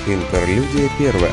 Интерлюдия первая.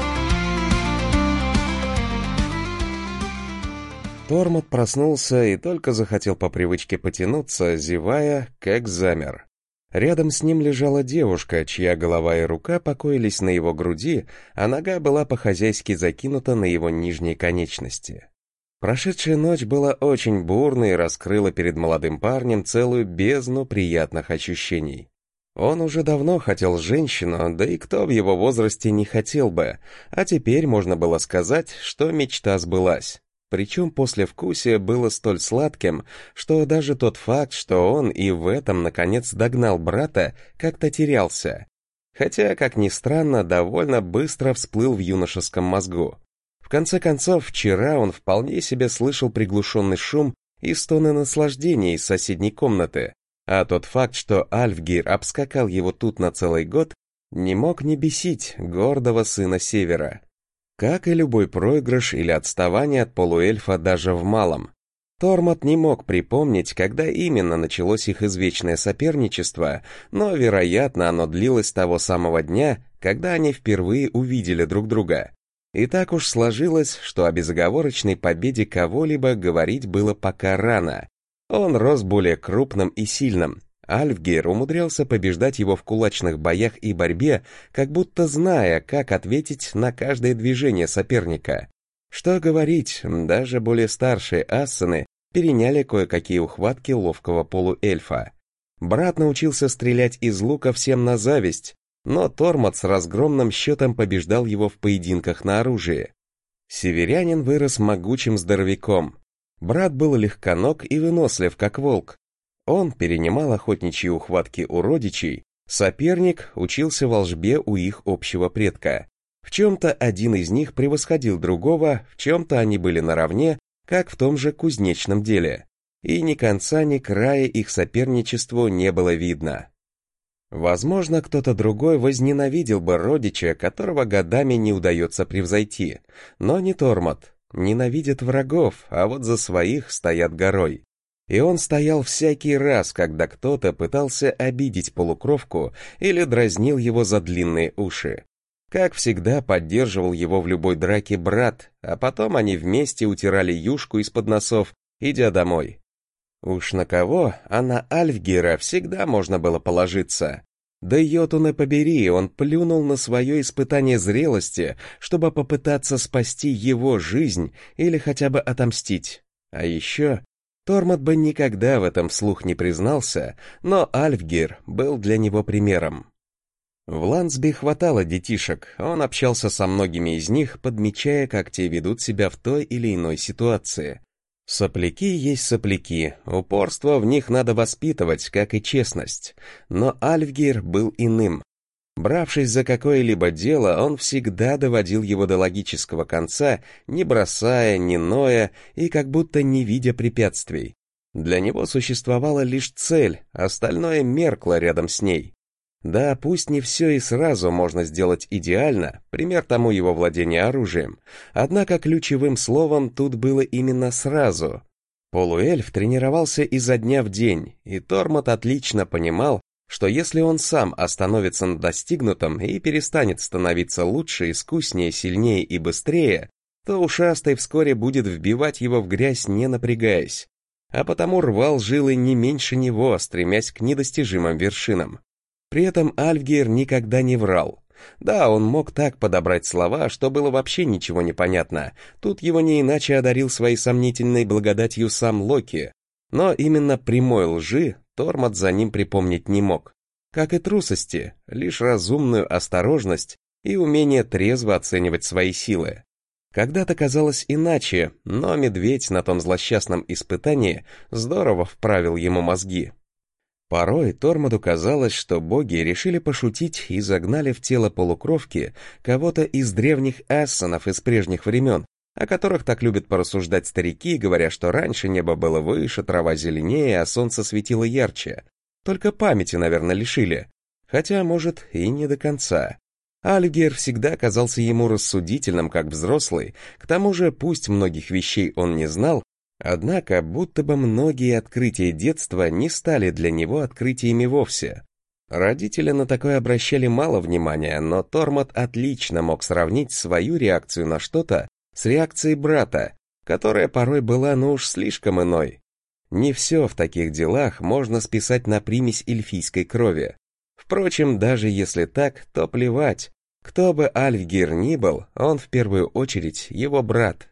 Тормот проснулся и только захотел по привычке потянуться, зевая, как замер. Рядом с ним лежала девушка, чья голова и рука покоились на его груди, а нога была по-хозяйски закинута на его нижней конечности. Прошедшая ночь была очень бурной и раскрыла перед молодым парнем целую бездну приятных ощущений. Он уже давно хотел женщину, да и кто в его возрасте не хотел бы, а теперь можно было сказать, что мечта сбылась. Причем послевкусие было столь сладким, что даже тот факт, что он и в этом наконец догнал брата, как-то терялся. Хотя, как ни странно, довольно быстро всплыл в юношеском мозгу. В конце концов, вчера он вполне себе слышал приглушенный шум и стоны наслаждения из соседней комнаты, а тот факт, что Альфгир обскакал его тут на целый год, не мог не бесить гордого сына Севера. Как и любой проигрыш или отставание от полуэльфа даже в малом. Тормот не мог припомнить, когда именно началось их извечное соперничество, но, вероятно, оно длилось с того самого дня, когда они впервые увидели друг друга. И так уж сложилось, что о безоговорочной победе кого-либо говорить было пока рано. Он рос более крупным и сильным. Альфгир умудрялся побеждать его в кулачных боях и борьбе, как будто зная, как ответить на каждое движение соперника. Что говорить, даже более старшие ассены переняли кое-какие ухватки ловкого полуэльфа. Брат научился стрелять из лука всем на зависть, но Тормот с разгромным счетом побеждал его в поединках на оружие. Северянин вырос могучим здоровяком. Брат был легконог и вынослив, как волк. Он перенимал охотничьи ухватки у родичей, соперник учился волжбе у их общего предка. В чем-то один из них превосходил другого, в чем-то они были наравне, как в том же кузнечном деле. И ни конца, ни края их соперничеству не было видно. Возможно, кто-то другой возненавидел бы родича, которого годами не удается превзойти, но не Тормот. Ненавидят врагов, а вот за своих стоят горой. И он стоял всякий раз, когда кто-то пытался обидеть полукровку или дразнил его за длинные уши. Как всегда, поддерживал его в любой драке брат, а потом они вместе утирали юшку из-под носов, идя домой. Уж на кого, а на Альфгира всегда можно было положиться. Да йотуны побери, он плюнул на свое испытание зрелости, чтобы попытаться спасти его жизнь или хотя бы отомстить. А еще Тормот бы никогда в этом вслух не признался, но Альфгир был для него примером. В Лансби хватало детишек, он общался со многими из них, подмечая, как те ведут себя в той или иной ситуации. Сопляки есть сопляки, упорство в них надо воспитывать, как и честность. Но Альфгир был иным. Бравшись за какое-либо дело, он всегда доводил его до логического конца, не бросая, не ноя и как будто не видя препятствий. Для него существовала лишь цель, остальное меркло рядом с ней. Да, пусть не все и сразу можно сделать идеально, пример тому его владение оружием, однако ключевым словом тут было именно «сразу». Полуэльф тренировался изо дня в день, и Тормот отлично понимал, что если он сам остановится на достигнутом и перестанет становиться лучше, искуснее, сильнее и быстрее, то ушастый вскоре будет вбивать его в грязь, не напрягаясь, а потому рвал жилы не меньше него, стремясь к недостижимым вершинам. При этом Альфгир никогда не врал. Да, он мог так подобрать слова, что было вообще ничего не понятно. Тут его не иначе одарил своей сомнительной благодатью сам Локи. Но именно прямой лжи Тормот за ним припомнить не мог. Как и трусости, лишь разумную осторожность и умение трезво оценивать свои силы. Когда-то казалось иначе, но медведь на том злосчастном испытании здорово вправил ему мозги. Порой Тормоту казалось, что боги решили пошутить и загнали в тело полукровки кого-то из древних ассанов из прежних времен, о которых так любят порассуждать старики, говоря, что раньше небо было выше, трава зеленее, а солнце светило ярче. Только памяти, наверное, лишили. Хотя, может, и не до конца. Альфгир всегда казался ему рассудительным, как взрослый, к тому же, пусть многих вещей он не знал, однако, будто бы многие открытия детства не стали для него открытиями вовсе. Родители на такое обращали мало внимания, но Тормот отлично мог сравнить свою реакцию на что-то с реакцией брата, которая порой была, ну уж слишком иной. Не все в таких делах можно списать на примесь эльфийской крови. Впрочем, даже если так, то плевать. Кто бы Альфгир ни был, он в первую очередь его брат.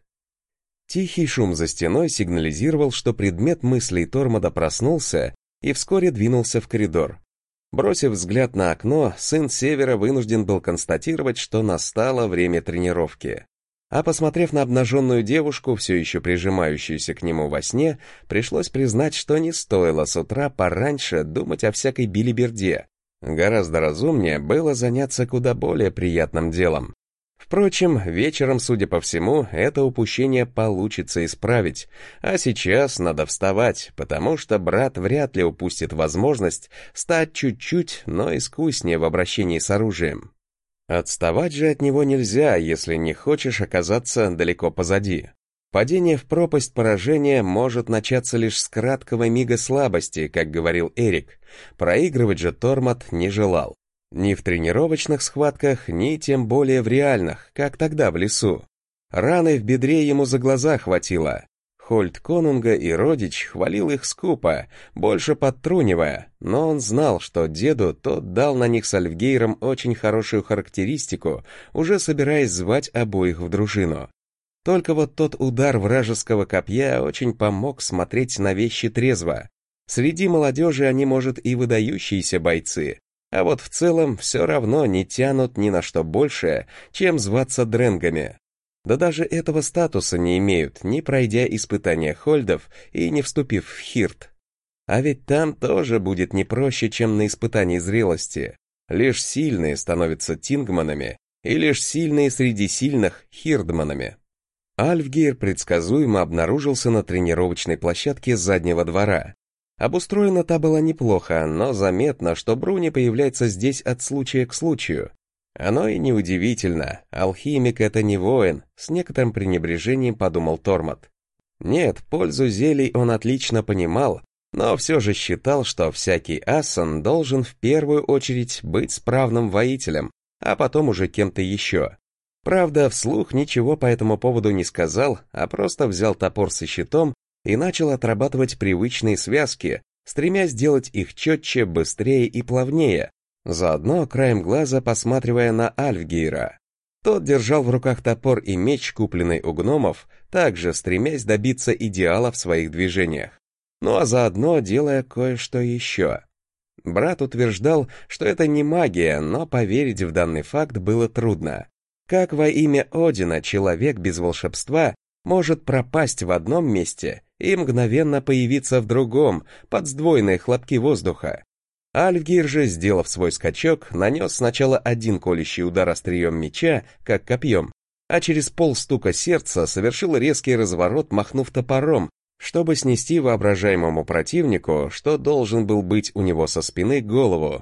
Тихий шум за стеной сигнализировал, что предмет мыслей Тормода проснулся и вскоре двинулся в коридор. Бросив взгляд на окно, сын Севера вынужден был констатировать, что настало время тренировки. А посмотрев на обнаженную девушку, все еще прижимающуюся к нему во сне, пришлось признать, что не стоило с утра пораньше думать о всякой билиберде. Гораздо разумнее было заняться куда более приятным делом. Впрочем, вечером, судя по всему, это упущение получится исправить, а сейчас надо вставать, потому что брат вряд ли упустит возможность стать чуть-чуть, но искуснее в обращении с оружием. Отставать же от него нельзя, если не хочешь оказаться далеко позади. Падение в пропасть поражения может начаться лишь с краткого мига слабости, как говорил Эрик. Проигрывать же Тормот не желал. Ни в тренировочных схватках, ни тем более в реальных, как тогда в лесу. Раны в бедре ему за глаза хватило. Хольд Конунга и родич хвалил их скупо, больше подтрунивая, но он знал, что деду тот дал на них с Альфгейром очень хорошую характеристику, уже собираясь звать обоих в дружину. Только вот тот удар вражеского копья очень помог смотреть на вещи трезво. Среди молодежи они, может, и выдающиеся бойцы, а вот в целом все равно не тянут ни на что большее, чем зваться дренгами. Да даже этого статуса не имеют, не пройдя испытания Хольдов и не вступив в Хирт. А ведь там тоже будет не проще, чем на испытании зрелости. Лишь сильные становятся тингманами, и лишь сильные среди сильных — хирдманами. Альфгейр предсказуемо обнаружился на тренировочной площадке заднего двора. Обустроена та была неплохо, но заметно, что Бруни появляется здесь от случая к случаю. Оно и неудивительно, алхимик — это не воин, с некоторым пренебрежением подумал Тормот. Нет, пользу зелий он отлично понимал, но все же считал, что всякий ассан должен в первую очередь быть справным воителем, а потом уже кем-то еще. Правда, вслух ничего по этому поводу не сказал, а просто взял топор со щитом и начал отрабатывать привычные связки, стремясь сделать их четче, быстрее и плавнее, заодно краем глаза посматривая на Альфгейра. Тот держал в руках топор и меч, купленный у гномов, также стремясь добиться идеала в своих движениях. Ну а заодно делая кое-что еще. Брат утверждал, что это не магия, но поверить в данный факт было трудно. Как во имя Одина человек без волшебства может пропасть в одном месте и мгновенно появиться в другом, под сдвоенные хлопки воздуха? Альфгейр же, сделав свой скачок, нанес сначала один колющий удар острием меча, как копьем, а через полстука сердца совершил резкий разворот, махнув топором, чтобы снести воображаемому противнику, что должен был быть у него со спины, голову.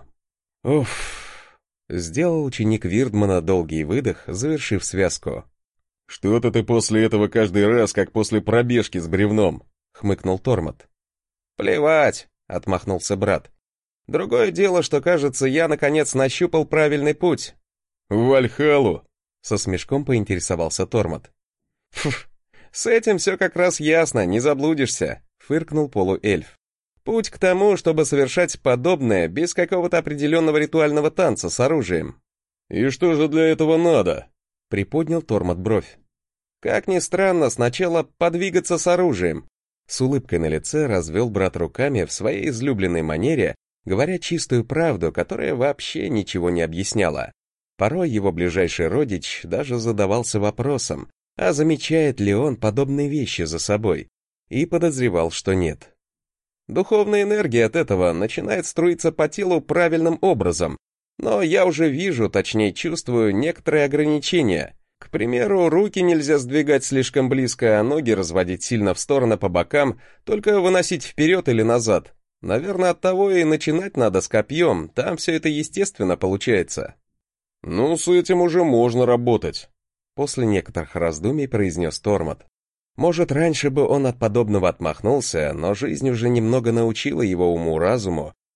Уф! Сделал ученик Вирдмана долгий выдох, завершив связку. «Что-то ты после этого каждый раз, как после пробежки с бревном», — хмыкнул Тормот. «Плевать», — отмахнулся брат. «Другое дело, что, кажется, я, наконец, нащупал правильный путь». «В Вальхаллу», — со смешком поинтересовался Тормот. «Фух, с этим все как раз ясно, не заблудишься», — фыркнул полуэльф. «Путь к тому, чтобы совершать подобное без какого-то определенного ритуального танца с оружием». «И что же для этого надо?» — приподнял Тормот бровь. «Как ни странно, сначала подвигаться с оружием». С улыбкой на лице развел брат руками в своей излюбленной манере, говоря чистую правду, которая вообще ничего не объясняла. Порой его ближайший родич даже задавался вопросом, а замечает ли он подобные вещи за собой, и подозревал, что нет. Духовная энергия от этого начинает струиться по телу правильным образом, но я уже вижу, точнее чувствую, некоторые ограничения. К примеру, руки нельзя сдвигать слишком близко, а ноги разводить сильно в стороны по бокам, только выносить вперед или назад. Наверное, оттого и начинать надо с копьем, там все это естественно получается. «Ну, с этим уже можно работать», — после некоторых раздумий произнес Тормот. Может, раньше бы он от подобного отмахнулся, но жизнь уже немного научила его уму-разуму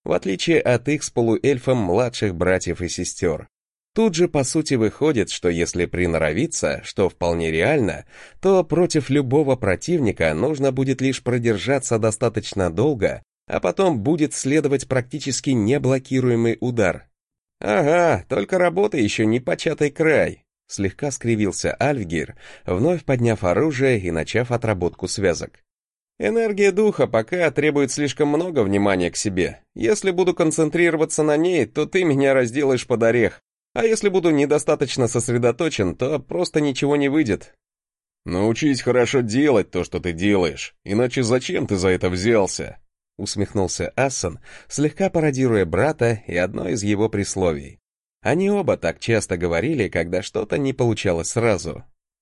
в отличие от их с полуэльфом младших братьев и сестер. Тут же по сути выходит, что если приноровиться, что вполне реально, то против любого противника нужно будет лишь продержаться достаточно долго, а потом будет следовать практически неблокируемый удар. «Ага, только работа еще не початый край», — слегка скривился Альфгир, вновь подняв оружие и начав отработку связок. «Энергия духа пока требует слишком много внимания к себе. Если буду концентрироваться на ней, то ты меня разделаешь под орех. А если буду недостаточно сосредоточен, то просто ничего не выйдет». «Научись хорошо делать то, что ты делаешь, иначе зачем ты за это взялся?» Усмехнулся Ассан, слегка пародируя брата и одно из его присловий. Они оба так часто говорили, когда что-то не получалось сразу.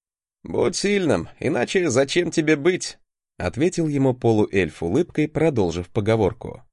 «Будь сильным, иначе зачем тебе быть?» ответил ему полуэльф улыбкой, продолжив поговорку.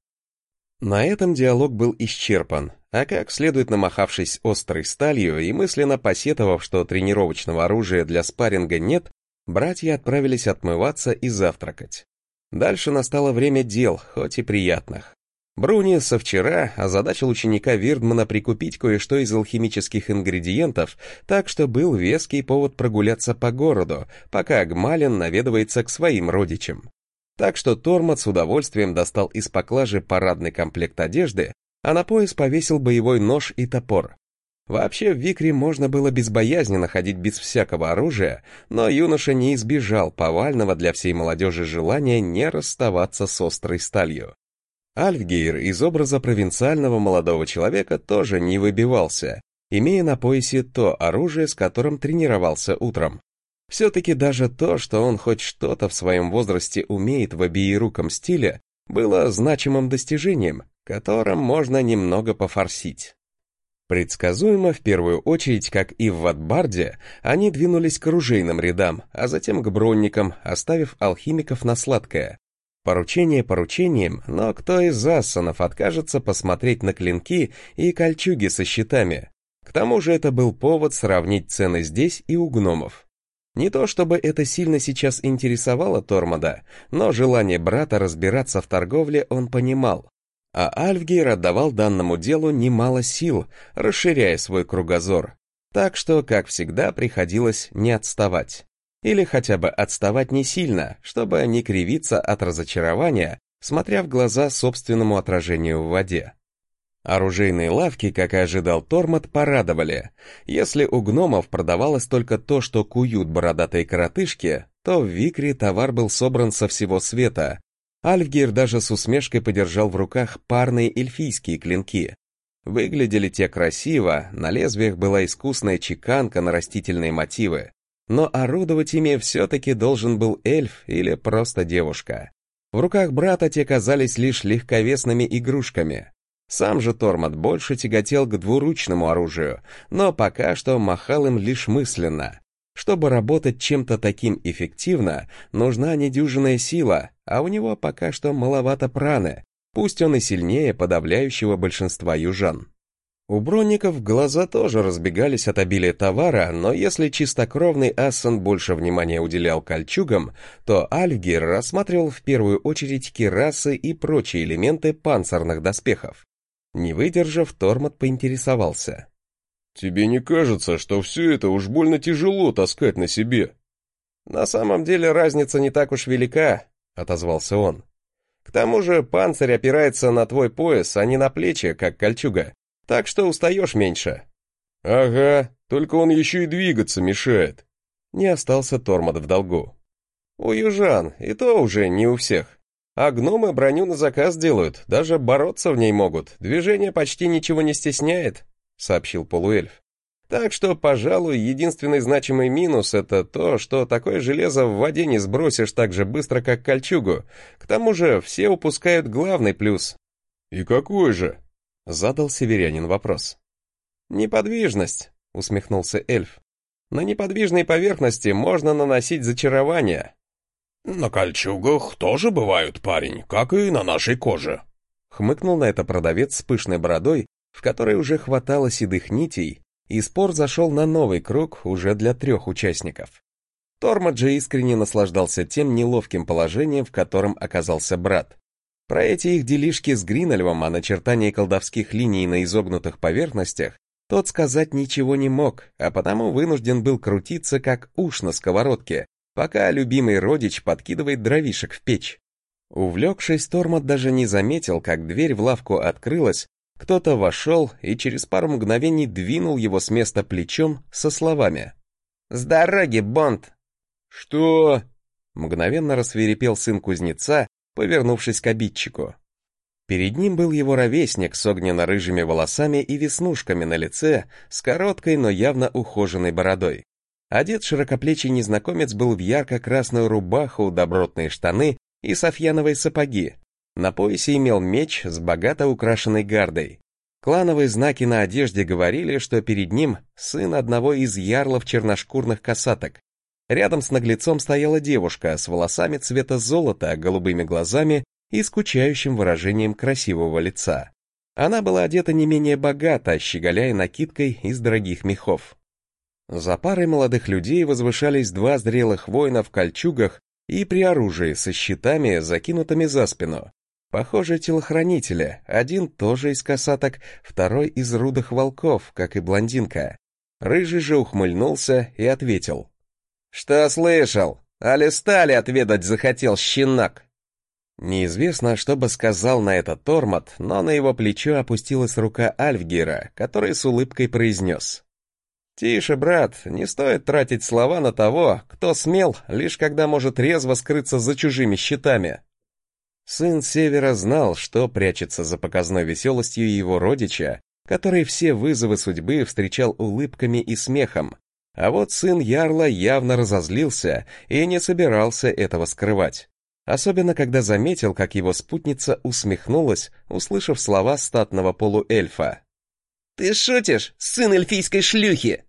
На этом диалог был исчерпан, а как следует намахавшись острой сталью и мысленно посетовав, что тренировочного оружия для спарринга нет, братья отправились отмываться и завтракать. Дальше настало время дел, хоть и приятных. Бруни со вчера озадачил ученика Вирдмана прикупить кое-что из алхимических ингредиентов, так что был веский повод прогуляться по городу, пока Гмалин наведывается к своим родичам. Так что Тормот с удовольствием достал из поклажи парадный комплект одежды, а на пояс повесил боевой нож и топор. Вообще в Викре можно было безбоязненно ходить без всякого оружия, но юноша не избежал повального для всей молодежи желания не расставаться с острой сталью. Альфгейр из образа провинциального молодого человека тоже не выбивался, имея на поясе то оружие, с которым тренировался утром. Все-таки даже то, что он хоть что-то в своем возрасте умеет в обеируком стиле, было значимым достижением, которым можно немного пофорсить. Предсказуемо, в первую очередь, как и в Ватбарде, они двинулись к оружейным рядам, а затем к бронникам, оставив алхимиков на сладкое. Поручение поручением, но кто из ассанов откажется посмотреть на клинки и кольчуги со щитами? К тому же это был повод сравнить цены здесь и у гномов. Не то чтобы это сильно сейчас интересовало Тормода, но желание брата разбираться в торговле он понимал. А Альфгейр отдавал данному делу немало сил, расширяя свой кругозор. Так что, как всегда, приходилось не отставать. Или хотя бы отставать не сильно, чтобы не кривиться от разочарования, смотря в глаза собственному отражению в воде. Оружейные лавки, как и ожидал Тормот, порадовали. Если у гномов продавалось только то, что куют бородатые коротышки, то в Викре товар был собран со всего света. Альфгейр даже с усмешкой подержал в руках парные эльфийские клинки. Выглядели те красиво, на лезвиях была искусная чеканка на растительные мотивы. Но орудовать ими все-таки должен был эльф или просто девушка. В руках брата те казались лишь легковесными игрушками. Сам же Тормот больше тяготел к двуручному оружию, но пока что махал им лишь мысленно. Чтобы работать чем-то таким эффективно, нужна недюжинная сила, а у него пока что маловато праны, пусть он и сильнее подавляющего большинства южан. У бронников глаза тоже разбегались от обилия товара, но если чистокровный Ассан больше внимания уделял кольчугам, то Альфгейр рассматривал в первую очередь кирасы и прочие элементы панцирных доспехов. Не выдержав, Тормот поинтересовался. «Тебе не кажется, что все это уж больно тяжело таскать на себе?» «На самом деле разница не так уж велика», — отозвался он. «К тому же панцирь опирается на твой пояс, а не на плечи, как кольчуга, так что устаешь меньше». «Ага, только он еще и двигаться мешает». Не остался Тормот в долгу. «У южан, и то уже не у всех. А гномы броню на заказ делают, даже бороться в ней могут, движение почти ничего не стесняет», — сообщил полуэльф. «Так что, пожалуй, единственный значимый минус — это то, что такое железо в воде не сбросишь так же быстро, как кольчугу. К тому же все упускают главный плюс». «И какой же?» — задал северянин вопрос. «Неподвижность», — усмехнулся эльф. «На неподвижной поверхности можно наносить зачарования». «На кольчугах тоже бывают, парень, как и на нашей коже», — хмыкнул на это продавец с пышной бородой, в которой уже хватало седых нитей, и спор зашел на новый круг уже для 3 участников. Тормот же искренне наслаждался тем неловким положением, в котором оказался брат. Про эти их делишки с Гринольвом о начертании колдовских линий на изогнутых поверхностях тот сказать ничего не мог, а потому вынужден был крутиться как уж на сковородке, пока любимый родич подкидывает дровишек в печь. Увлекшись, Тормот даже не заметил, как дверь в лавку открылась, кто-то вошел и через пару мгновений двинул его с места плечом со словами: «С дороги, Бонд!» «Что?» — мгновенно рассвирепел сын кузнеца, повернувшись к обидчику. Перед ним был его ровесник с огненно-рыжими волосами и веснушками на лице, с короткой, но явно ухоженной бородой. Одет широкоплечий незнакомец был в ярко-красную рубаху, добротные штаны и софьяновые сапоги. На поясе имел меч с богато украшенной гардой. Клановые знаки на одежде говорили, что перед ним сын одного из ярлов черношкурных косаток. Рядом с наглецом стояла девушка с волосами цвета золота, голубыми глазами и скучающим выражением красивого лица. Она была одета не менее богато, щеголяя накидкой из дорогих мехов. За парой молодых людей возвышались два зрелых воина в кольчугах и при оружии со щитами, закинутыми за спину. Похоже, телохранители, один тоже из косаток, второй из рудых волков, как и блондинка. Рыжий же ухмыльнулся и ответил: «Что слышал? Али стали отведать захотел, щенок?» Неизвестно, что бы сказал на это Тормот, но на его плечо опустилась рука Альфгира, который с улыбкой произнес: «Тише, брат, не стоит тратить слова на того, кто смел, лишь когда может резво скрыться за чужими щитами». Сын Севера знал, что прячется за показной веселостью его родича, который все вызовы судьбы встречал улыбками и смехом, а вот сын Ярла явно разозлился и не собирался этого скрывать. Особенно, когда заметил, как его спутница усмехнулась, услышав слова статного полуэльфа. «Ты шутишь, сын эльфийской шлюхи?»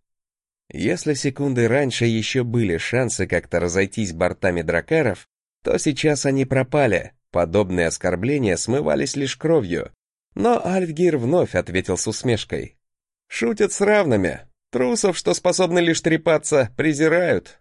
Если секунды раньше еще были шансы как-то разойтись бортами дракаров, то сейчас они пропали, подобные оскорбления смывались лишь кровью. Но Альфгир вновь ответил с усмешкой: «Шутят с равными, трусов, что способны лишь трепаться, презирают».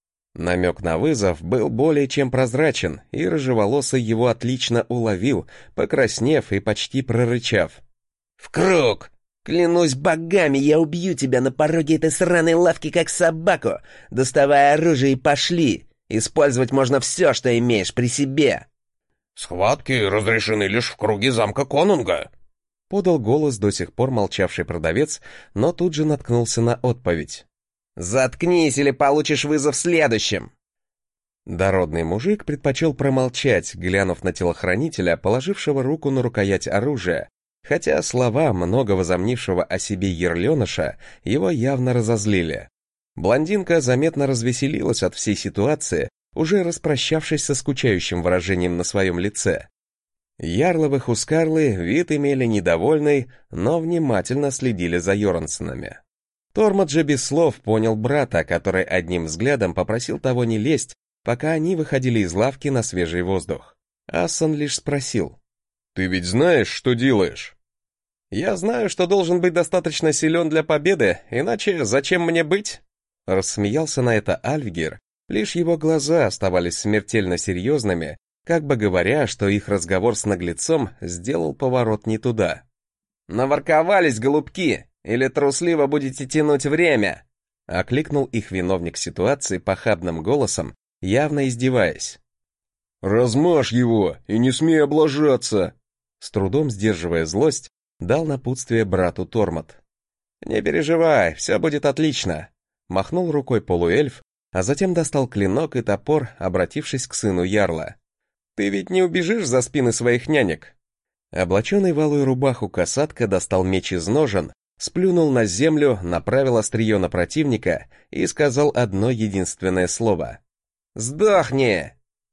Намек на вызов был более чем прозрачен, и рыжеволосый его отлично уловил, покраснев и почти прорычав: «В круг! Клянусь богами, я убью тебя на пороге этой сраной лавки, как собаку! Доставай оружие и пошли! Использовать можно все, что имеешь при себе!» «Схватки разрешены лишь в круге замка Конунга», — подал голос до сих пор молчавший продавец, но тут же наткнулся на отповедь: «Заткнись, или получишь вызов следующим!» Дородный мужик предпочел промолчать, глянув на телохранителя, положившего руку на рукоять оружия, хотя слова много возомнившего о себе ерленыша его явно разозлили. Блондинка заметно развеселилась от всей ситуации, уже распрощавшись со скучающим выражением на своем лице. Ярловы Хускарлы вид имели недовольный, но внимательно следили за Йорнсонами. Тормот же без слов понял брата, который одним взглядом попросил того не лезть, пока они выходили из лавки на свежий воздух. Ассон лишь спросил: «Ты ведь знаешь, что делаешь?» «Я знаю, что должен быть достаточно силен для победы, иначе зачем мне быть?» Рассмеялся на это Альфгир, лишь его глаза оставались смертельно серьезными, как бы говоря, что их разговор с наглецом сделал поворот не туда. «Наворковались, голубки! Или трусливо будете тянуть время?» — окликнул их виновник ситуации похабным голосом, явно издеваясь. «Размажь его и не смей облажаться!» С трудом сдерживая злость, дал напутствие брату Тормот. «Не переживай, все будет отлично!» — махнул рукой полуэльф, а затем достал клинок и топор, обратившись к сыну Ярла. «Ты ведь не убежишь за спины своих нянек?» Облаченный в алую рубаху косатка достал меч из ножен, сплюнул на землю, направил острие на противника и сказал одно единственное слово: «Сдохни!»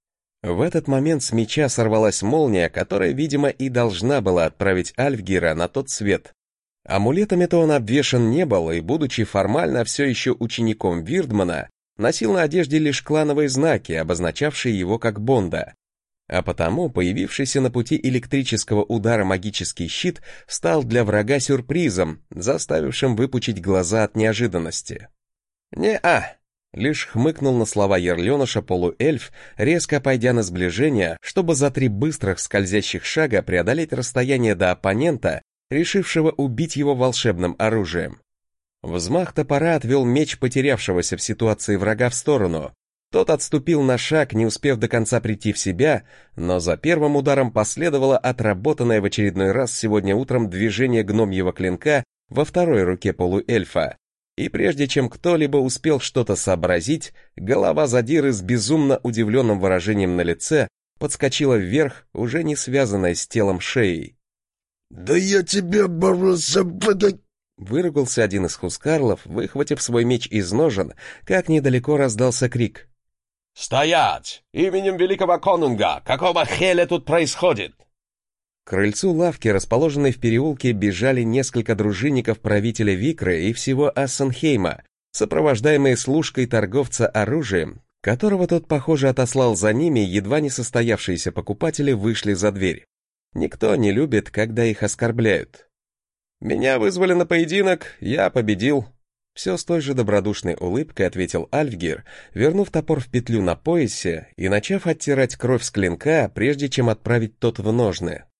В этот момент с меча сорвалась молния, которая, видимо, и должна была отправить Альфгира на тот свет. Амулетами-то он обвешан не был, и, будучи формально все еще учеником Вирдмана, носил на одежде лишь клановые знаки, обозначавшие его как Бонда. А потому появившийся на пути электрического удара магический щит стал для врага сюрпризом, заставившим выпучить глаза от неожиданности. «Не-а!» Лишь хмыкнул на слова ерленыша полуэльф, резко пойдя на сближение, чтобы за 3 быстрых скользящих шага преодолеть расстояние до оппонента, решившего убить его волшебным оружием. Взмах топора отвел меч потерявшегося в ситуации врага в сторону. Тот отступил на шаг, не успев до конца прийти в себя, но за первым ударом последовало отработанное в очередной раз сегодня утром движение гномьего клинка во второй руке полуэльфа. И прежде чем кто-либо успел что-то сообразить, голова задиры с безумно удивленным выражением на лице подскочила вверх, уже не связанная с телом шеей. «Да я тебя боролся подать!» Выругался один из хускарлов, выхватив свой меч из ножен, как недалеко раздался крик. «Стоять! Именем великого конунга! Какого хеля тут происходит?» К крыльцу лавки, расположенной в переулке, бежали несколько дружинников правителя Викры и всего Ассенхейма, сопровождаемые служкой торговца оружием, которого тот, похоже, отослал за ними, едва не состоявшиеся покупатели вышли за дверь. Никто не любит, когда их оскорбляют. «Меня вызвали на поединок, я победил». Все с той же добродушной улыбкой ответил Альфгир, вернув топор в петлю на поясе и начав оттирать кровь с клинка, прежде чем отправить тот в ножны.